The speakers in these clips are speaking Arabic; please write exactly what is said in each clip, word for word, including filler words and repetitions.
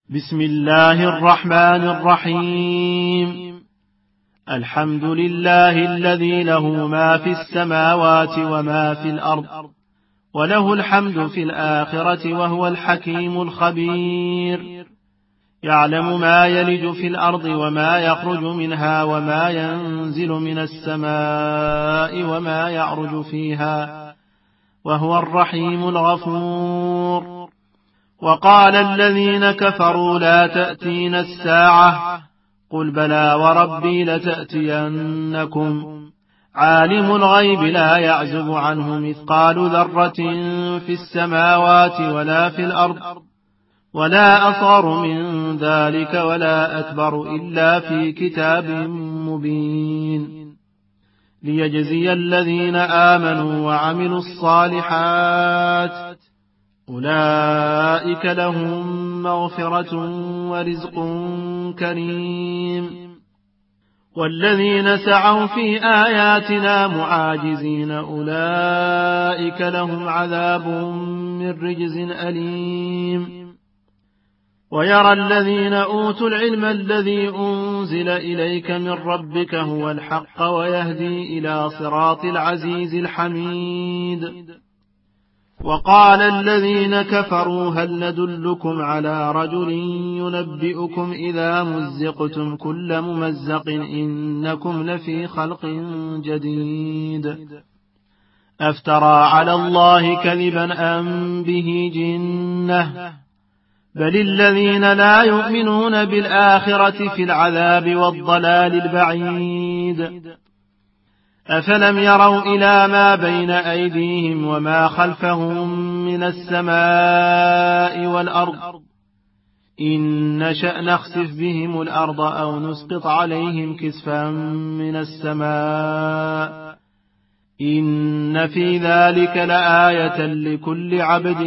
بسم الله الرحمن الرحيم. الحمد لله الذي له ما في السماوات وما في الأرض، وله الحمد في الآخرة، وهو الحكيم الخبير. يعلم ما يلج في الأرض وما يخرج منها، وما ينزل من السماء وما يعرج فيها، وهو الرحيم الغفور. وقال الذين كفروا لا تأتينا الساعة، قل بلى وربي لتأتينكم. عالم الغيب لا يعزب عنه مثقال ذرة في السماوات ولا في الأرض، ولا أصغر من ذلك ولا أكبر إلا في كتاب مبين، ليجزي الذين آمنوا وعملوا الصالحات، أولئك لهم مغفرة ورزق كريم. والذين سعوا في آياتنا معاجزين أولئك لهم عذاب من رجز أليم. ويرى الذين أوتوا العلم الذي أنزل إليك من ربك هو الحق ويهدي إلى صراط العزيز الحميد. وقال الذين كفروا هل ندلكم على رجل ينبئكم إذا مزقتم كل ممزق إنكم لفي خلق جديد. أفترى على الله كذبا أم به جنة؟ بل الذين لا يؤمنون بالآخرة في العذاب والضلال البعيد. أفلم يروا إلى ما بين أيديهم وما خلفهم من السماء والأرض إن نشأ نخسف بهم الأرض أو نسقط عليهم كسفا من السماء إن في ذلك لآية لكل عبد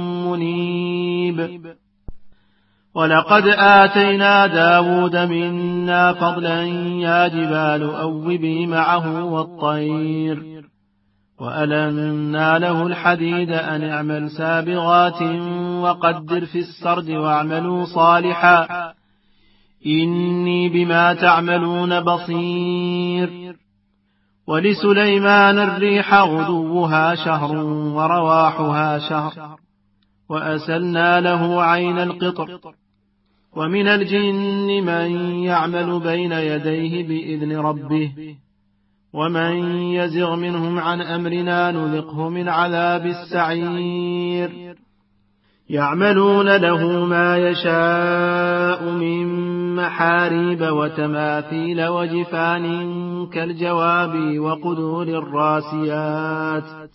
منيب. ولقد آتينا داود منا فضلا يا جبال أوبي معه والطير، وألنا له الحديد أن اعمل سابغات وقدر في السرد واعملوا صالحا إني بما تعملون بصير. ولسليمان الريح غدوها شهر ورواحها شهر، وأسلنا له عين القطر. ومن الجن من يعمل بين يديه بإذن ربه، ومن يزغ منهم عن أمرنا نذقه من عذاب السعير. يعملون له ما يشاء من محاريب وتماثيل وجفان كالجواب وقدور الراسيات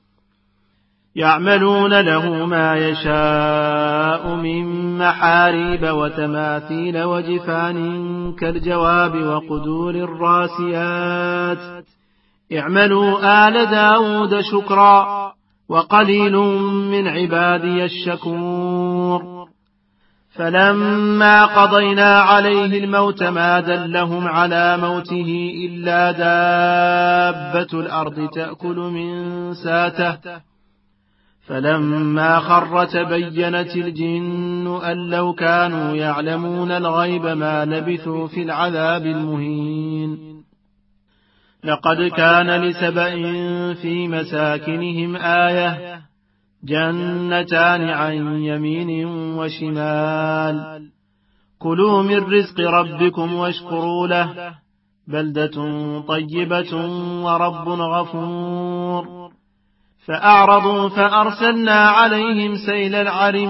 يعملون له ما يشاء من محاريب وتماثيل وجفان كالجواب وقدور الراسيات اعملوا آل داود شكرا وقليل من عبادي الشكور. فلما قضينا عليه الموت ما دلهم على موته إلا دابة الأرض تأكل من ساته، فلما خر تبينت الجن أن لو كانوا يعلمون الغيب ما لبثوا في العذاب المهين. لقد كان لسبأ في مساكنهم آية جنتان عن يمين وشمال كلوا من رزق ربكم واشكروا له بلدة طيبة ورب غفور. فأعرضوا فأرسلنا عليهم سيل العرم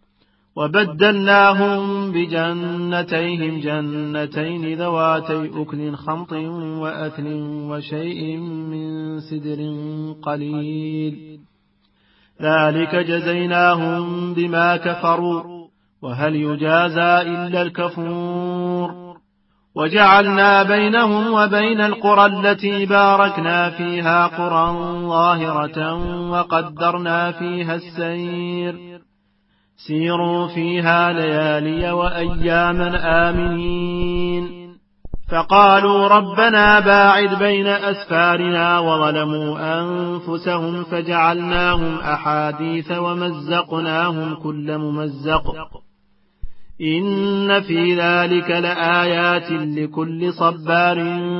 وبدلناهم بجنتيهم جنتين ذواتي أكل خمط وأثل وشيء من سدر قليل ذلك جزيناهم بما كفروا وهل يجازى إلا الكفور. وجعلنا بينهم وبين القرى التي باركنا فيها قرى ظاهرة وقدرنا فيها السير سيروا فيها ليالي وأياما آمنين. فقالوا ربنا باعد بين أسفارنا وظلموا أنفسهم فجعلناهم أحاديث ومزقناهم كل ممزق إن في ذلك لآيات لكل صبار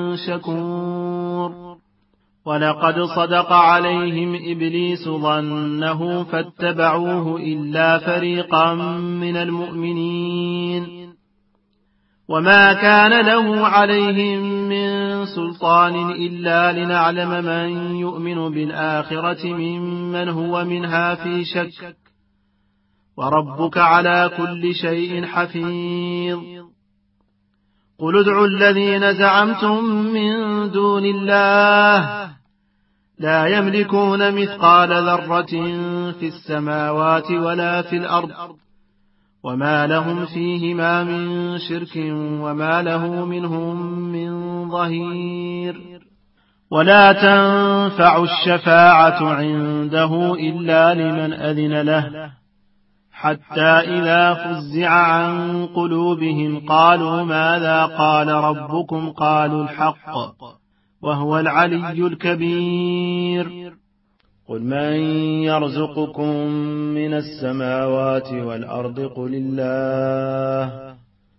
شكور ولقد صدق عليهم إبليس ظنه فاتبعوه إلا فريقا من المؤمنين وما كان له عليهم من سلطان إلا لنعلم من يؤمن بالآخرة ممن هو منها في شك وربك على كل شيء حفيظ قل ادعوا الذين زعمتم من دون الله لا يملكون مثقال ذرة في السماوات ولا في الأرض وما لهم فيهما من شرك وما له منهم من ظهير ولا تنفع الشفاعة عنده إلا لمن أذن له حتى إذا فزع عن قلوبهم قالوا ماذا قال ربكم قالوا الحق وهو العلي الكبير قل من يرزقكم من السماوات والأرض قل الله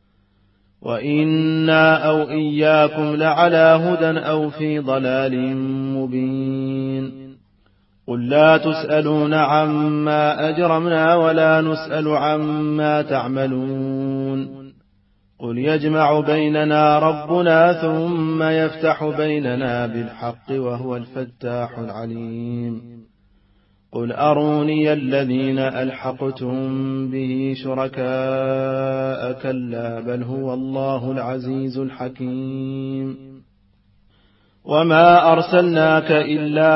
وإنا أو إياكم لعلى هدى أو في ضلال مبين قل لا تسألون عما أجرمنا ولا نسأل عما تعملون قل يجمع بيننا ربنا ثم يفتح بيننا بالحق وهو الفتاح العليم قل أروني الذين ألحقتم به شركاء كلا بل هو الله العزيز الحكيم وما أرسلناك إلا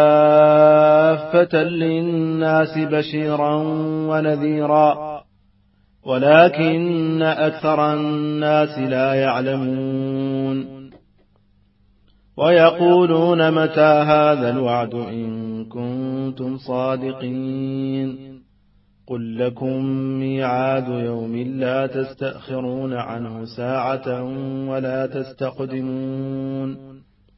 كافة للناس بشيرا ونذيرا ولكن أكثر الناس لا يعلمون ويقولون متى هذا الوعد إن كنتم صادقين قل لكم ميعاد يوم لا تستأخرون عنه ساعة ولا تستقدمون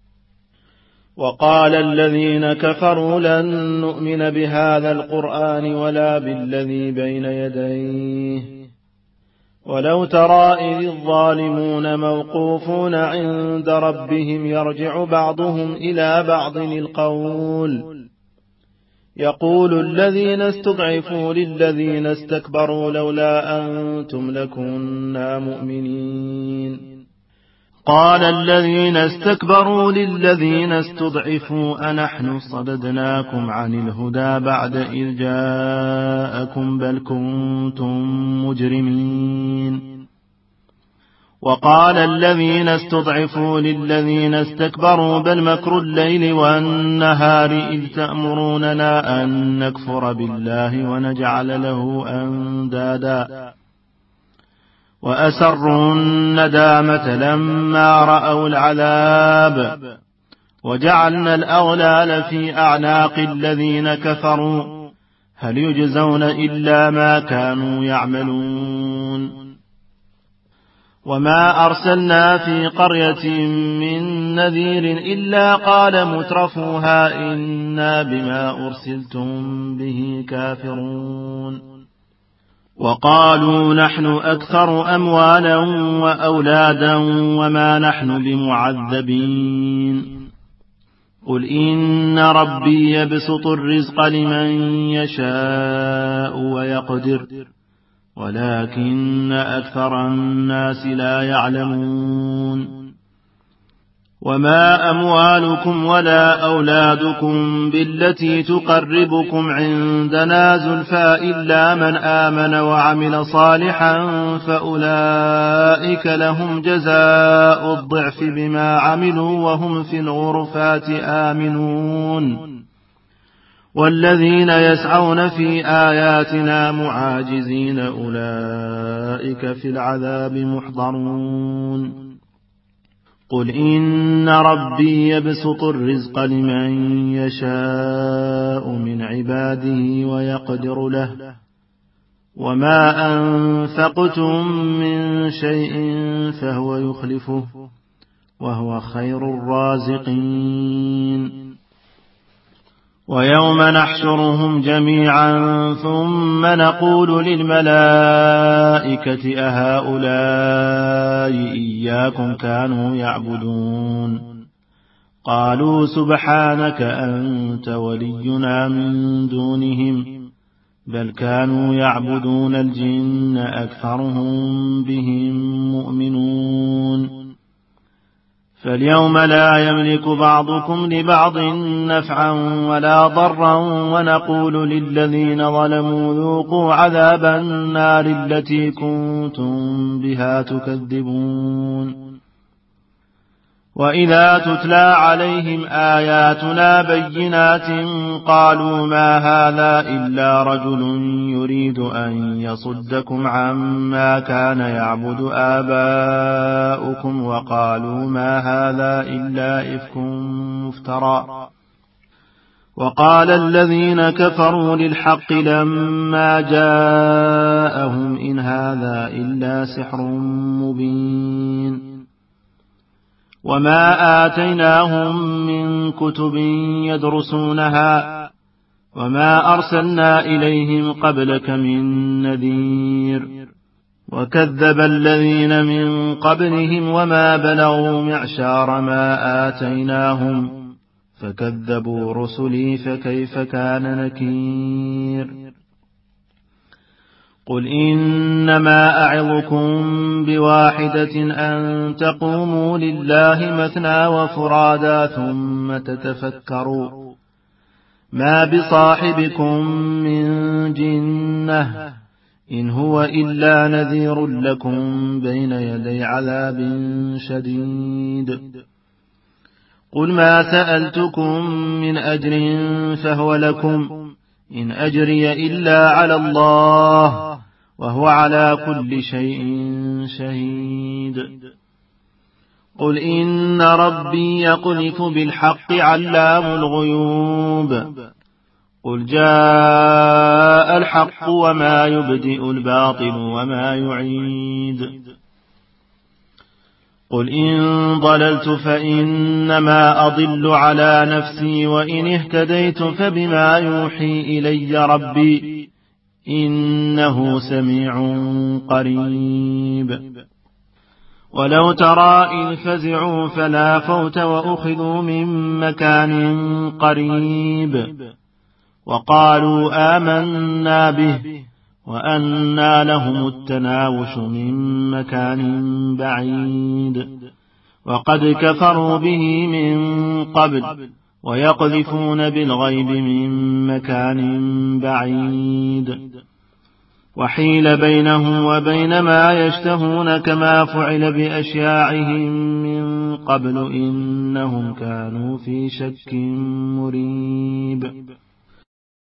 وقال الذين كفروا لن نؤمن بهذا القرآن ولا بالذي بين يديه ولو ترى إذ الظالمون موقوفون عند ربهم يرجع بعضهم إلى بعض القول يقول الذين استضعفوا للذين استكبروا لولا أنتم لكنا مؤمنين قال الذين استكبروا للذين استضعفوا أنحن صددناكم عن الهدى بعد إذ جاءكم بل كنتم مجرمين وقال الذين استضعفوا للذين استكبروا بل مكر الليل والنهار إذ تأمروننا أن نكفر بالله ونجعل له أندادا وأسروا الندامة لما رأوا العذاب وجعلنا الأغلال في أعناق الذين كفروا هل يجزون إلا ما كانوا يعملون وما أرسلنا في قرية من نذير إلا قال مترفوها إنا بما أرسلتم به كافرون وقالوا نحن أكثر أموالا وأولادا وما نحن بمعذبين قل إن ربي يبسط الرزق لمن يشاء ويقدر ولكن أكثر الناس لا يعلمون وما أموالكم ولا أولادكم بالتي تقربكم عندنا زلفى إلا من آمن وعمل صالحا فأولئك لهم جزاء الضعف بما عملوا وهم في الغرفات آمنون والذين يسعون في آياتنا معاجزين أولئك في العذاب محضرون قل إن ربي يبسط الرزق لمن يشاء من عباده ويقدر له وما أنفقتم من شيء فهو يخلفه وهو خير الرازقين ويوم نحشرهم جميعا ثم نقول للملائكة أهؤلاء إياكم كانوا يعبدون قالوا سبحانك أنت ولينا من دونهم بل كانوا يعبدون الجن أكثرهم بهم مؤمنون فاليوم لا يملك بعضكم لبعض نفعا ولا ضرا ونقول للذين ظلموا ذوقوا عذاب النار التي كنتم بها تكذبون وإذا تتلى عليهم آياتنا بينات قالوا ما هذا إلا رجل يريد أن يصدكم عما كان يعبد آباؤكم وقالوا ما هذا إلا إفك مفترى وقال الذين كفروا للحق لما جاءهم إن هذا إلا سحر مبين وما آتيناهم من كتب يدرسونها وما أرسلنا إليهم قبلك من نذير وكذب الذين من قبلهم وما بلغوا معشار ما آتيناهم فكذبوا رسلي فكيف كان نكير قل إنما أعظكم بواحدة أن تقوموا لله مثنى وفرادا ثم تتفكروا ما بصاحبكم من جنة إن هو إلا نذير لكم بين يدي عذاب شديد قل ما سألتكم من أجر فهو لكم إن أجري إلا على الله وهو على كل شيء شهيد قل إن ربي يقذف بالحق علام الغيوب قل جاء الحق وما يبدئ الباطل وما يعيد قل إن ضللت فإنما أضل على نفسي وإن اهتديت فبما يوحي إلي ربي إنه سميع قريب ولو ترى إذ فزعوا فلا فوت وأخذوا من مكان قريب وقالوا آمنا به وأنى لهم التناوش من مكان بعيد وقد كفروا به من قبل ويقذفون بالغيب من مكان بعيد وحيل بينهم وبين ما يشتهون كما فعل بأشياعهم من قبل إنهم كانوا في شك مريب